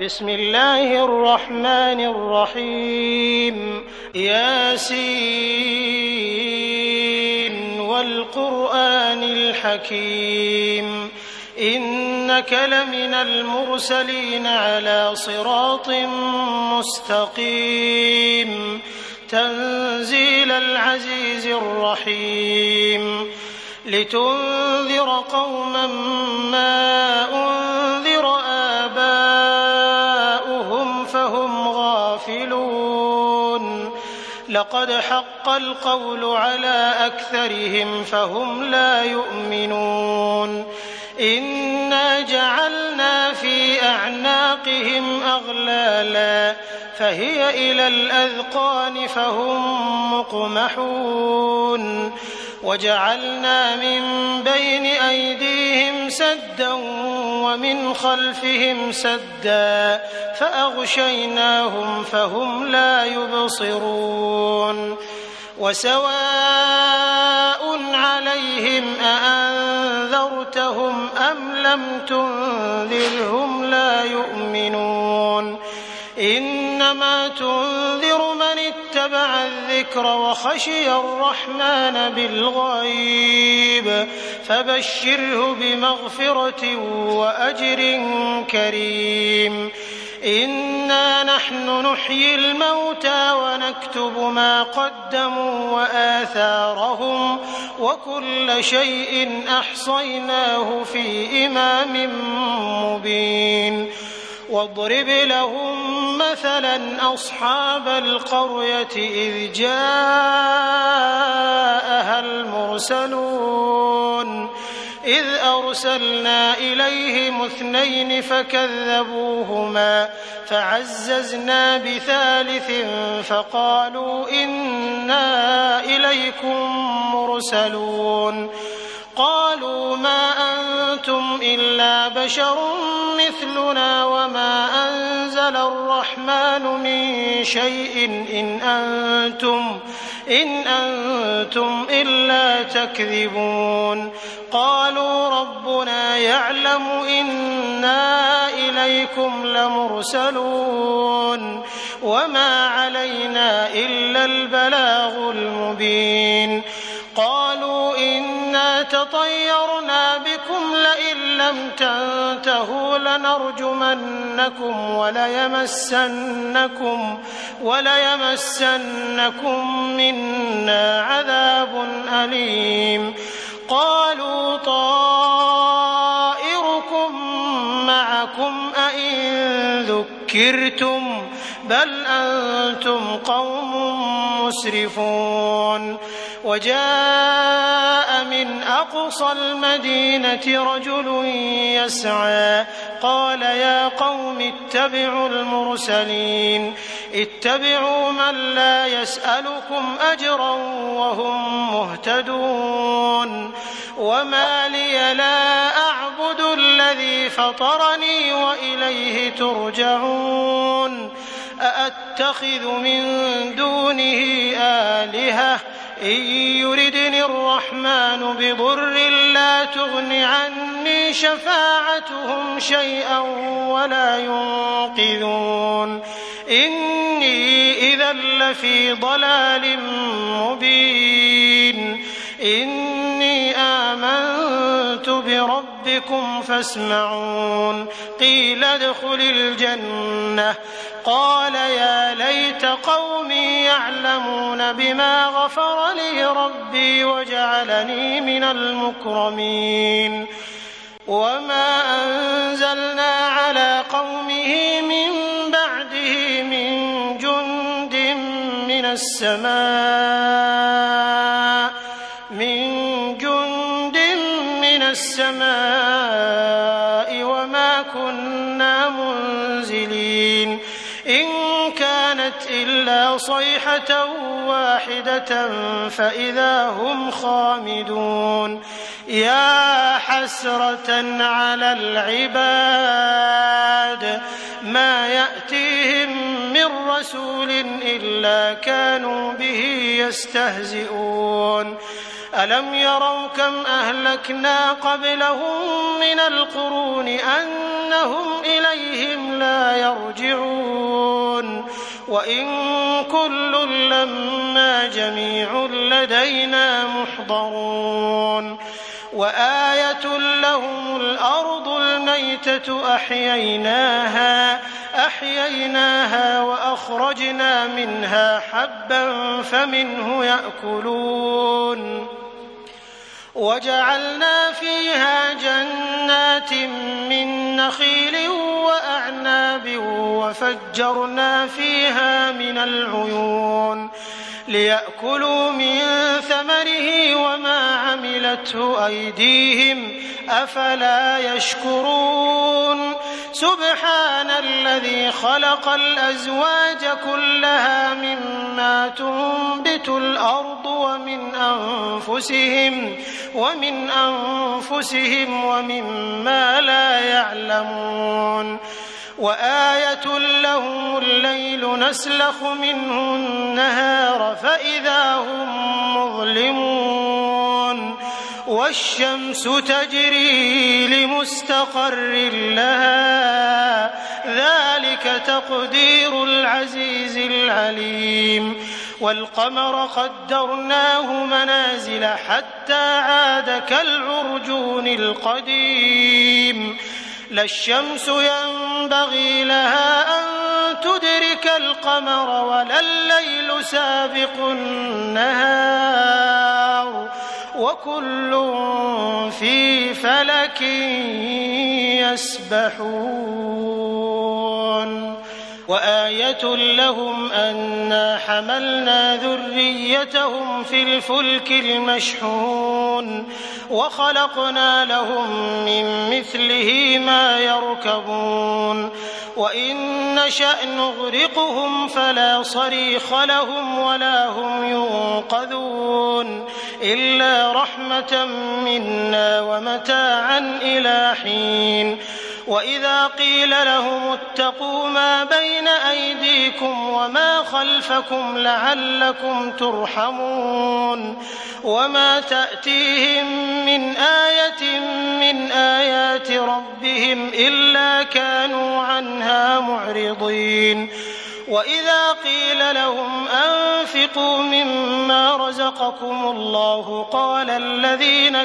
بسم الله الرحمن الرحيم ياسين والقرآن الحكيم إنك لمن المرسلين على صراط مستقيم تنزيل العزيز الرحيم لتنذر قوما ما أنذر آباؤهم فهم غافلون لقد حق القول على أكثرهم فهم لا يؤمنون إنا جعلنا في أعناقهم أغلالا فهي إلى الأذقان فهم مقمحون وجعلنا من بين أيديهم سدا ومن خلفهم سدا فأغشيناهم فهم لا يبصرون وسواء عليهم أأنذرتهم أم لم تنذرهم لا يؤمنون إنما تنذر من اتبع الذكر وخشي الرحمن بالغيب فبشره بمغفرة وأجر كريم إنا نحن نحيي الموتى ونكتب ما قدموا وآثارهم وكل شيء أحصيناه في إمام مبين واضرب لهم مثلا أصحاب القرية إذ جاءها المرسلون إذ أرسلنا إليهم 2 فكذبوهما فعززنا ب3 فقالوا إنا إليكم مرسلون قالوا ما أنتم إلا بشر مثلنا وما أنزل الرحمن من شيء إن أنتم إلا تكذبون قالوا ربنا يعلم إنا إليكم لمرسلون وما علينا إلا البلاغ المبين قالوا إنا تطيرنا بكم لئن لم تنتهوا لنرجمنكم وليمسنكم منا عذاب أليم قالوا طائركم معكم أئن ذكرتم بل أنتم قوم مسرفون وجاء من أقصى المدينة رجل يسعى قال يا قوم اتبعوا المرسلين اتبعوا من لا يسألكم أجرا وهم مهتدون وما لي لا أعبد الذي فطرني وإليه ترجعون أأتخذ من دونه آلهة إن يردني الرحمن بضر لا تغن عني شفاعتهم شيئا ولا ينقذون إني إذا لفي ضلال مبين إني آمنت بربكم فاسمعون قيل ادخل الجنة قال يا ليت قومي يعلمون بما غفر لي ربي وجعلني من المكرمين وما أنزلنا على قومه من بعده من جند من السماء وما كنا منزلين إن كانت إلا صيحة واحدة فإذا هم خامدون يا حسرة على العباد ما يأتيهم من رسول إلا كانوا به يستهزئون ألم يروا كم أهلكنا قبلهم من القرون أنهم إليهم لا يرجعون وإن كل لما جميع لدينا محضرون وآية لهم الأرض الميتة أحييناها وأخرجنا منها حبا فمنه يأكلون وجعلنا فيها جنات من نخيل وأعناب وفجرنا فيها من العيون ليأكلوا من ثمره وما عملته أيديهم أفلا يشكرون سبحان الذي خلق الأزواج كلها مما تنبت الأرض ومن أنفسهم ومما لا يعلمون وآية لهم الليل نسلخ منه النهار فإذا هم مظلمون والشمس تجري لمستقر لها ذلك تقدير العزيز العليم والقمر قدرناه منازل حتى عاد كالعرجون القديم لا الشمس ينبغي لها أن تدرك القمر ولا الليل سابق النهار وكل في فلك يسبحون وآية لهم أنا حملنا ذريتهم في الفلك المشحون وخلقنا لهم من مثله ما يركبون وإن نشأ نغرقهم فلا صريخ لهم ولا هم ينقذون إلا رحمة منا ومتاعا إلى حين وإذا قيل لهم اتقوا ما بين أيديكم وما خلفكم لعلكم ترحمون وما تأتيهم من آية من آيات ربهم إلا كانوا عنها معرضين وإذا قيل لهم أنفقوا مما رزقكم الله قال الذين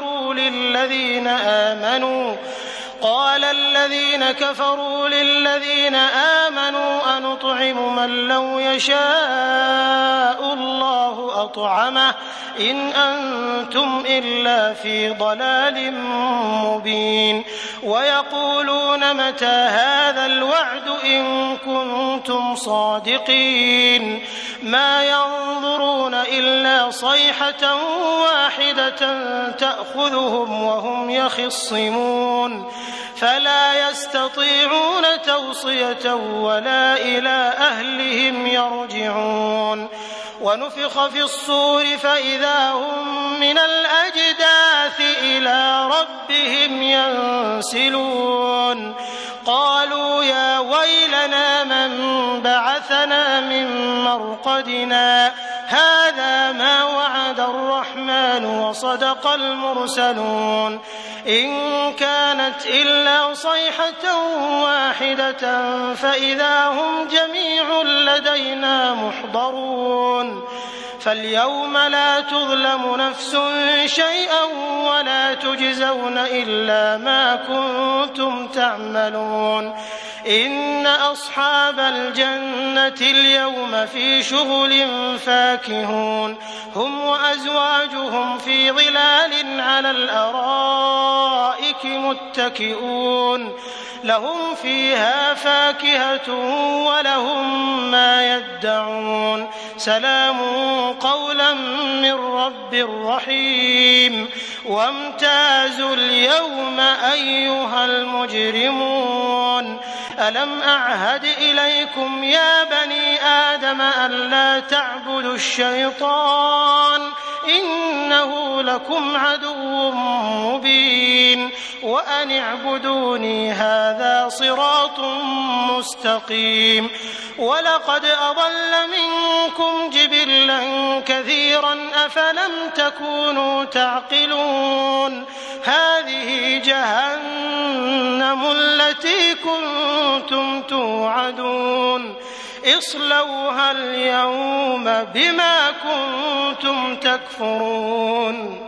كفروا للذين آمنوا أنطعم من لو يشاء الله أطعمه إن أنتم إلا في ضلال مبين ويقولون متى هذا الوعد إن كنتم صادقين ما ينظرون إلا صيحة واحدة تأخذهم وهم يخصمون فلا يستطيعون توصية ولا إلى أهلهم يرجعون ونفخ في الصور فإذا هم من الأجداث إلى ربهم ينسلون قالوا يا ويلنا من بعثنا من مرقدنا هذا ما وعد الرحمن وصدق المرسلون إن كانت إلا صيحة واحدة فإذا هم جميع لدينا محضرون فاليوم لا تظلم نفس شيئا ولا تجزون إلا ما كنتم تعملون إن أصحاب الجنة اليوم في شغل فاكهون هم وأزواجهم في ظلال على الأرائك متكئون لهم فيها فاكهة ولهم ما يدعون سلام قولا من رب رحيم وامتازوا اليوم أيها المجرمون ألم أعهد إليكم يا بني آدم ألا تعبدوا الشيطان إنه لكم عدو مبين وأن اعبدوني هذا صراط مستقيم ولقد أضل منكم جبلا كثيرا أفلم تكونوا تعقلون هذه جهنم التي كنتم توعدون اصلوها اليوم بما كنتم تكفرون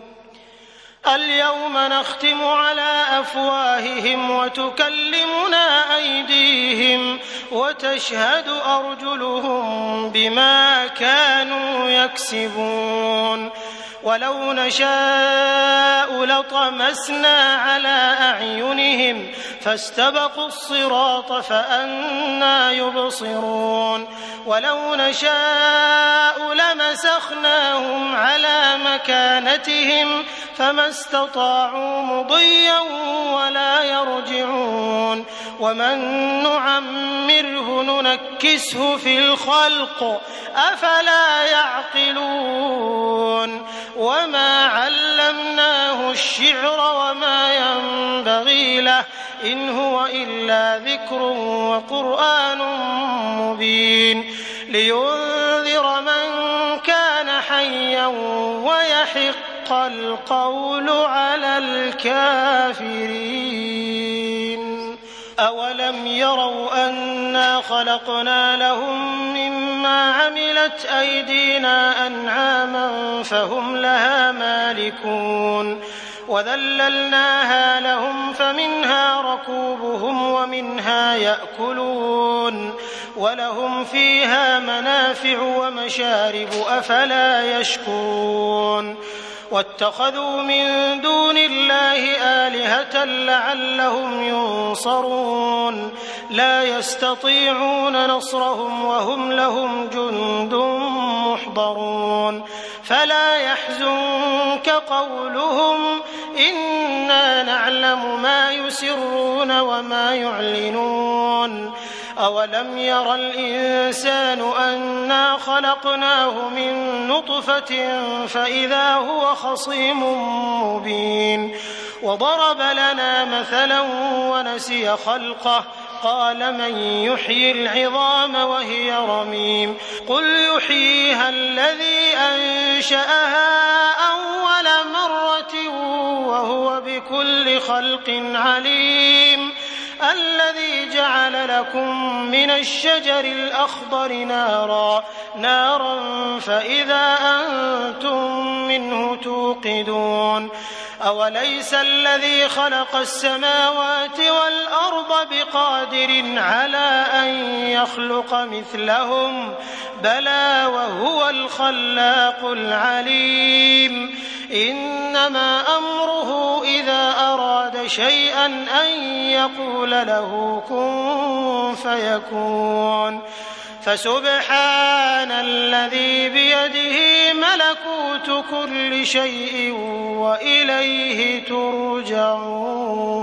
اليوم نختم على أفواههم وتكلمنا أيديهم وتشهد أرجلهم بما كانوا يكسبون ولو نشاء لطمسنا على أعينهم فاستبقوا الصراط فأنى يبصرون ولو نشاء لمسخناهم على مكانتهم فما استطاعوا مضيا ولا يرجعون ومن نعمره ننكسه في الخلق أفلا يعقلون وما علمناه الشعر وما ينبغي له إن هو إلا ذكر وقرآن مبين لينذر من كان حيا ويحق القول على الكافرين أولم يروا أنا خلقنا لهم مما عملت أيدينا أنعاما فهم لها مالكون وذللناها لهم فمنها ركوبهم ومنها يأكلون ولهم فيها منافع ومشارب أفلا يشكرون واتخذوا من دون الله آلهة لعلهم ينصرون لا يستطيعون نصرهم وهم لهم جند محضرون فلا يحزنك قولهم إنا نعلم ما يسرون وما يعلنون أولم ير الإنسان أنا خلقناه من نطفة فإذا هو خصيم مبين وضرب لنا مثلا ونسي خلقه قال من يحيي العظام وهي رميم قل يحييها الذي أنشأها أول مرة وهو بكل خلق عليم الذي جعل لكم من الشجر الأخضر نارا فإذا أنتم منه توقدون أوليس الذي خلق السماوات والأرض بقادر على أن يخلق مثلهم بلى وهو الخلاق العليم إنما أمره إذا أراد شيئا أن يقول له كن فيكون فسبحان الذي بيده ملكوت كل شيء وإليه ترجعون